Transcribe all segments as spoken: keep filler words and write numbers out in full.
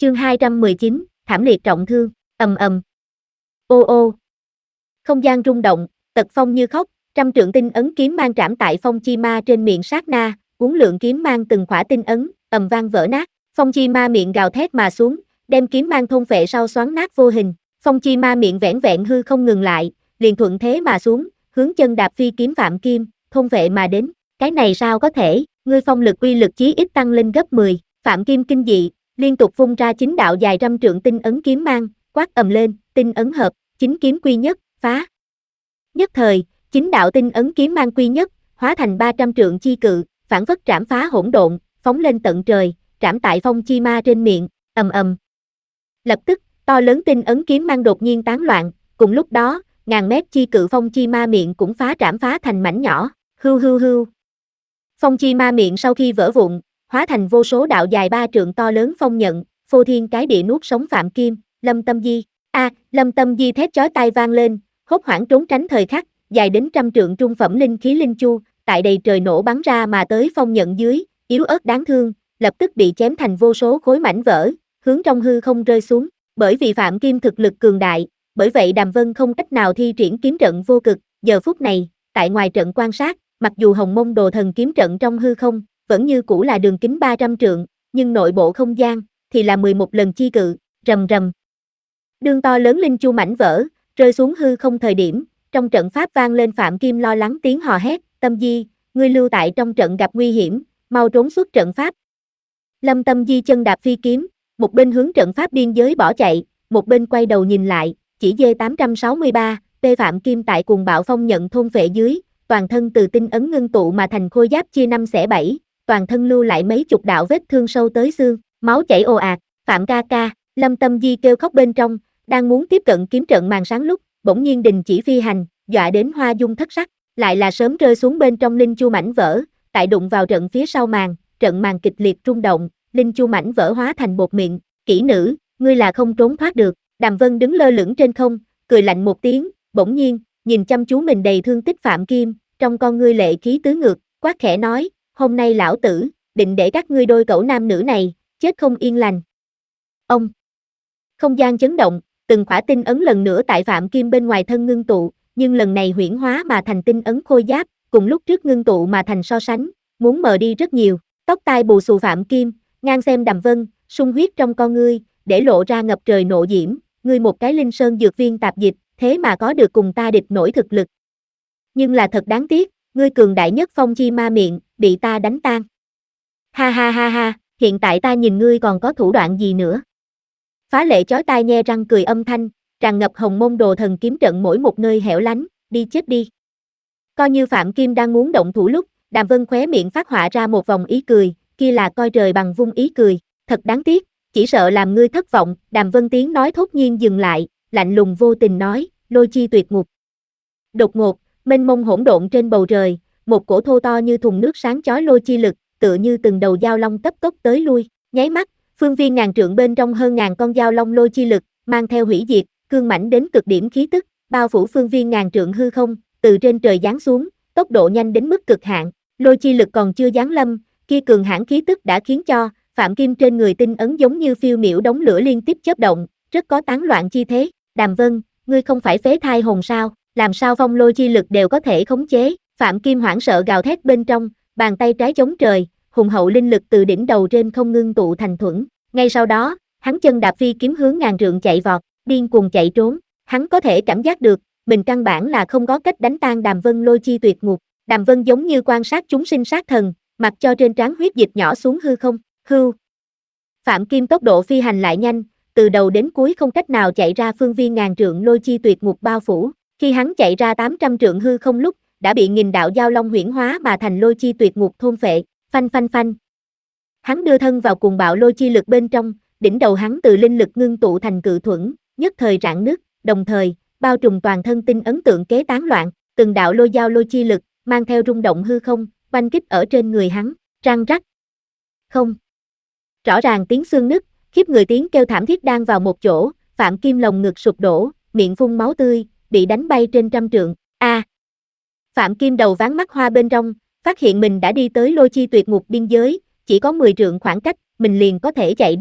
Chương hai trăm mười chín, thảm liệt trọng thương, ầm ầm. Ô ô. Không gian rung động, Tật Phong như khóc, trăm trượng tinh ấn kiếm mang trảm tại Phong Chi Ma trên miệng sát na, uốn lượn kiếm mang từng khỏa tinh ấn, ầm vang vỡ nát. Phong Chi Ma miệng gào thét mà xuống, đem kiếm mang thôn phệ sau xoắn nát vô hình. Phong Chi Ma miệng vẻn vẹn hư không ngừng lại, liền thuận thế mà xuống, hướng chân đạp phi kiếm Phạm Kim, thôn phệ mà đến. Cái này sao có thể, ngươi phong lực uy lực chí ít tăng lên gấp mười. Phạm Kim kinh dị, liên tục phun ra chín đạo dài trăm trượng tinh ấn kiếm mang, quát ầm lên, tinh ấn hợp, chính kiếm quy nhất, phá. Nhất thời, chín đạo tinh ấn kiếm mang quy nhất, hóa thành ba trăm trượng chi cự, phản phất trảm phá hỗn độn, phóng lên tận trời, trảm tại Phong Chi Ma trên miệng, ầm ầm. Lập tức, to lớn tinh ấn kiếm mang đột nhiên tán loạn, cùng lúc đó, ngàn mét chi cự Phong Chi Ma miệng cũng phá trảm phá thành mảnh nhỏ, hưu hưu hưu. Phong Chi Ma miệng sau khi vỡ vụn, hóa thành vô số đạo dài ba trượng to lớn phong nhận, phô thiên cái địa nuốt sống Phạm Kim, Lâm Tâm Di. A, à, Lâm Tâm Di thét chói tai vang lên, hốt hoảng trốn tránh thời khắc, dài đến trăm trượng trung phẩm linh khí linh chu, tại đầy trời nổ bắn ra mà tới phong nhận dưới, yếu ớt đáng thương, lập tức bị chém thành vô số khối mảnh vỡ, hướng trong hư không rơi xuống. Bởi vì Phạm Kim thực lực cường đại, bởi vậy Đàm Vân không cách nào thi triển kiếm trận vô cực. Giờ phút này, tại ngoài trận quan sát, mặc dù Hồng Mông Đồ Thần kiếm trận trong hư không vẫn như cũ là đường kính ba trăm trượng, nhưng nội bộ không gian thì là mười một lần chi cự, rầm rầm. Đương to lớn linh chu mảnh vỡ, rơi xuống hư không thời điểm, trong trận pháp vang lên Phạm Kim lo lắng tiếng hò hét, Tâm Di, ngươi lưu tại trong trận gặp nguy hiểm, mau trốn xuất trận pháp. Lâm Tâm Di chân đạp phi kiếm, một bên hướng trận pháp biên giới bỏ chạy, một bên quay đầu nhìn lại, chỉ D tám trăm sáu mươi ba, P Phạm Kim tại cuồng bạo phong nhận thôn phệ dưới, toàn thân từ tinh ấn ngưng tụ mà thành khôi giáp chia năm xẻ bảy, toàn thân lưu lại mấy chục đạo vết thương sâu tới xương, máu chảy ồ ạt, Phạm ca ca, Lâm Tâm Di kêu khóc bên trong, đang muốn tiếp cận kiếm trận màn sáng lúc, bỗng nhiên đình chỉ phi hành, dọa đến hoa dung thất sắc, lại là sớm rơi xuống bên trong linh chu mảnh vỡ, tại đụng vào trận phía sau màn, trận màn kịch liệt rung động, linh chu mảnh vỡ hóa thành bột mịn, kỹ nữ, ngươi là không trốn thoát được. Đàm Vân đứng lơ lửng trên không, cười lạnh một tiếng, bỗng nhiên, nhìn chăm chú mình đầy thương tích Phạm Kim, trong con ngươi lệ khí tứ ngược, quát khẽ nói, hôm nay lão tử, định để các ngươi đôi cẩu nam nữ này, chết không yên lành. Ông! Không gian chấn động, từng khỏa tinh ấn lần nữa tại Phạm Kim bên ngoài thân ngưng tụ, nhưng lần này huyễn hóa mà thành tinh ấn khôi giáp, cùng lúc trước ngưng tụ mà thành so sánh, muốn mờ đi rất nhiều, tóc tai bù xù Phạm Kim, ngang xem Đàm Vân, sung huyết trong con ngươi, để lộ ra ngập trời nộ diễm, ngươi một cái linh sơn dược viên tạp dịch, thế mà có được cùng ta địch nổi thực lực. Nhưng là thật đáng tiếc, ngươi cường đại nhất Phong Chi Ma miệng, bị ta đánh tan. Ha ha ha ha, hiện tại ta nhìn ngươi còn có thủ đoạn gì nữa. Phá lệ chói tai nhe răng cười âm thanh, tràn ngập Hồng Mông Đồ Thần kiếm trận mỗi một nơi hẻo lánh, đi chết đi. Coi như Phạm Kim đang muốn động thủ lúc, Đàm Vân khóe miệng phát họa ra một vòng ý cười, kia là coi trời bằng vung ý cười, thật đáng tiếc, chỉ sợ làm ngươi thất vọng. Đàm Vân tiếng nói thốt nhiên dừng lại, lạnh lùng vô tình nói, lôi chi tuyệt ngục. Đột ngột, mênh mông hỗn độn trên bầu trời, một cổ thô to như thùng nước sáng chói lôi chi lực, tựa như từng đầu dao long cấp tốc tới lui, nháy mắt, phương viên ngàn trượng bên trong hơn ngàn con dao long lôi chi lực, mang theo hủy diệt, cương mãnh đến cực điểm khí tức, bao phủ phương viên ngàn trượng hư không, từ trên trời giáng xuống, tốc độ nhanh đến mức cực hạn, lôi chi lực còn chưa giáng lâm, kia cường hãn khí tức đã khiến cho Phạm Kim trên người tinh ấn giống như phiêu miểu đống lửa liên tiếp chớp động, rất có tán loạn chi thế. Đàm Vân, ngươi không phải phế thai hồn sao, làm sao phong lôi chi lực đều có thể khống chế? Phạm Kim hoảng sợ gào thét bên trong, bàn tay trái chống trời, hùng hậu linh lực từ đỉnh đầu trên không ngưng tụ thành thuẫn. Ngay sau đó, hắn chân đạp phi kiếm hướng ngàn trượng chạy vọt, điên cuồng chạy trốn. Hắn có thể cảm giác được, mình căn bản là không có cách đánh tan Đàm Vân lôi chi tuyệt ngục. Đàm Vân giống như quan sát chúng sinh sát thần, mặc cho trên trán huyết dịch nhỏ xuống hư không. Hưu. Phạm Kim tốc độ phi hành lại nhanh, từ đầu đến cuối không cách nào chạy ra phương viên ngàn trượng lôi chi tuyệt ngục bao phủ. Khi hắn chạy ra tám trăm trượng hư không lúc, đã bị nghìn đạo dao long huyễn hóa mà thành lôi chi tuyệt ngục thôn phệ, phanh phanh phanh. Hắn đưa thân vào cuồng bạo lôi chi lực bên trong, đỉnh đầu hắn từ linh lực ngưng tụ thành cự thuẫn, nhất thời rạn nứt, đồng thời, bao trùm toàn thân tinh ấn tượng kế tán loạn, từng đạo lôi dao lôi chi lực, mang theo rung động hư không, oanh kích ở trên người hắn, răng rắc. Không. Rõ ràng tiếng xương nứt, khiếp người tiếng kêu thảm thiết đang vào một chỗ, Phạm Kim lồng ngực sụp đổ, miệng phun máu tươi, bị đánh bay trên trăm trượng. A. À. Phạm Kim đầu ván mắt hoa bên trong, phát hiện mình đã đi tới lôi chi tuyệt ngục biên giới, chỉ có mười trượng khoảng cách, mình liền có thể chạy đi.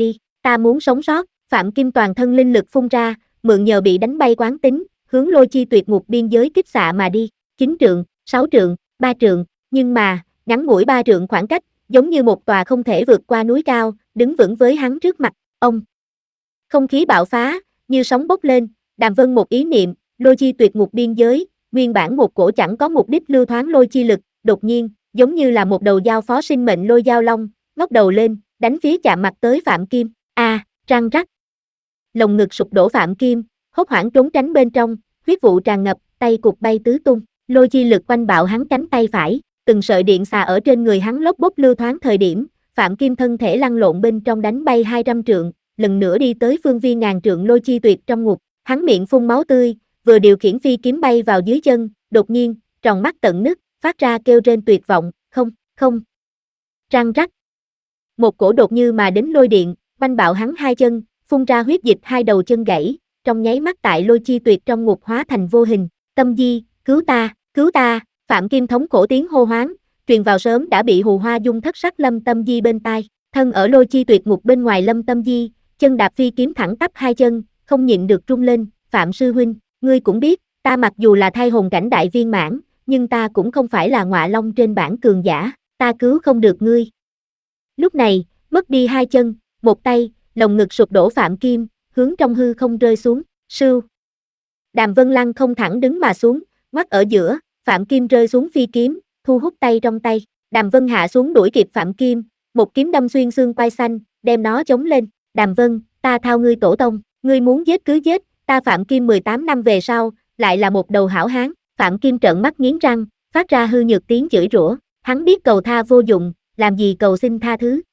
ta muốn sống sót, Phạm Kim toàn thân linh lực phun ra, mượn nhờ bị đánh bay quán tính, hướng Lôi Chi Tuyệt Ngục biên giới kích xạ mà đi, chín trượng, sáu trượng, ba trượng, nhưng mà, ngắn ngủi ba trượng khoảng cách, giống như một tòa không thể vượt qua núi cao, đứng vững với hắn trước mặt, ông. Không khí bạo phá, như sóng bốc lên, Đàm Vân một ý niệm, Lôi Chi Tuyệt Ngục biên giới, nguyên bản một cổ chẳng có mục đích lưu thoáng lôi chi lực, đột nhiên, giống như là một đầu dao phó sinh mệnh lôi dao long, ngóc đầu lên, đánh phía chạm mặt tới Phạm Kim, a, à, răng rắc. Lồng ngực sụp đổ Phạm Kim, hốt hoảng trốn tránh bên trong, huyết vụ tràn ngập, tay cụt bay tứ tung, lôi chi lực quanh bạo hắn cánh tay phải, từng sợi điện xà ở trên người hắn lốp bốp lưu thoáng thời điểm, Phạm Kim thân thể lăn lộn bên trong đánh bay hai trăm trượng, lần nữa đi tới phương viên ngàn trượng lôi chi tuyệt trong ngục, hắn miệng phun máu tươi, vừa điều khiển phi kiếm bay vào dưới chân, đột nhiên, tròng mắt tận nứt, phát ra kêu rên tuyệt vọng, không, không. Răng rắc. Một cổ đột như mà đến lôi điện, quanh bạo hắn hai chân, phun ra huyết dịch hai đầu chân gãy, trong nháy mắt tại lôi chi tuyệt trong ngục hóa thành vô hình, Tâm Di, cứu ta, cứu ta, Phạm Kim thống khổ tiếng hô hoáng, truyền vào sớm đã bị hù hoa dung thất sắc Lâm Tâm Di bên tai, thân ở lôi chi tuyệt ngục bên ngoài Lâm Tâm Di, chân đạp phi kiếm thẳng tắp hai chân, không nhịn được rung lên, Phạm sư huynh, ngươi cũng biết, ta mặc dù là thai hồn cảnh đại viên mãn, nhưng ta cũng không phải là ngọa long trên bảng cường giả, ta cứu không được ngươi. Lúc này, mất đi hai chân, một tay, lồng ngực sụp đổ Phạm Kim, hướng trong hư không rơi xuống, sưu. Đàm Vân Lăng không thẳng đứng mà xuống, ngoắt ở giữa, Phạm Kim rơi xuống phi kiếm, thu hút tay trong tay, Đàm Vân hạ xuống đuổi kịp Phạm Kim, một kiếm đâm xuyên xương quai xanh, đem nó chống lên, Đàm Vân, ta thao ngươi tổ tông, ngươi muốn giết cứ giết, ta Phạm Kim mười tám năm về sau, lại là một đầu hảo hán, Phạm Kim trợn mắt nghiến răng, phát ra hư nhược tiếng chửi rủa, hắn biết cầu tha vô dụng, làm gì cầu xin tha thứ,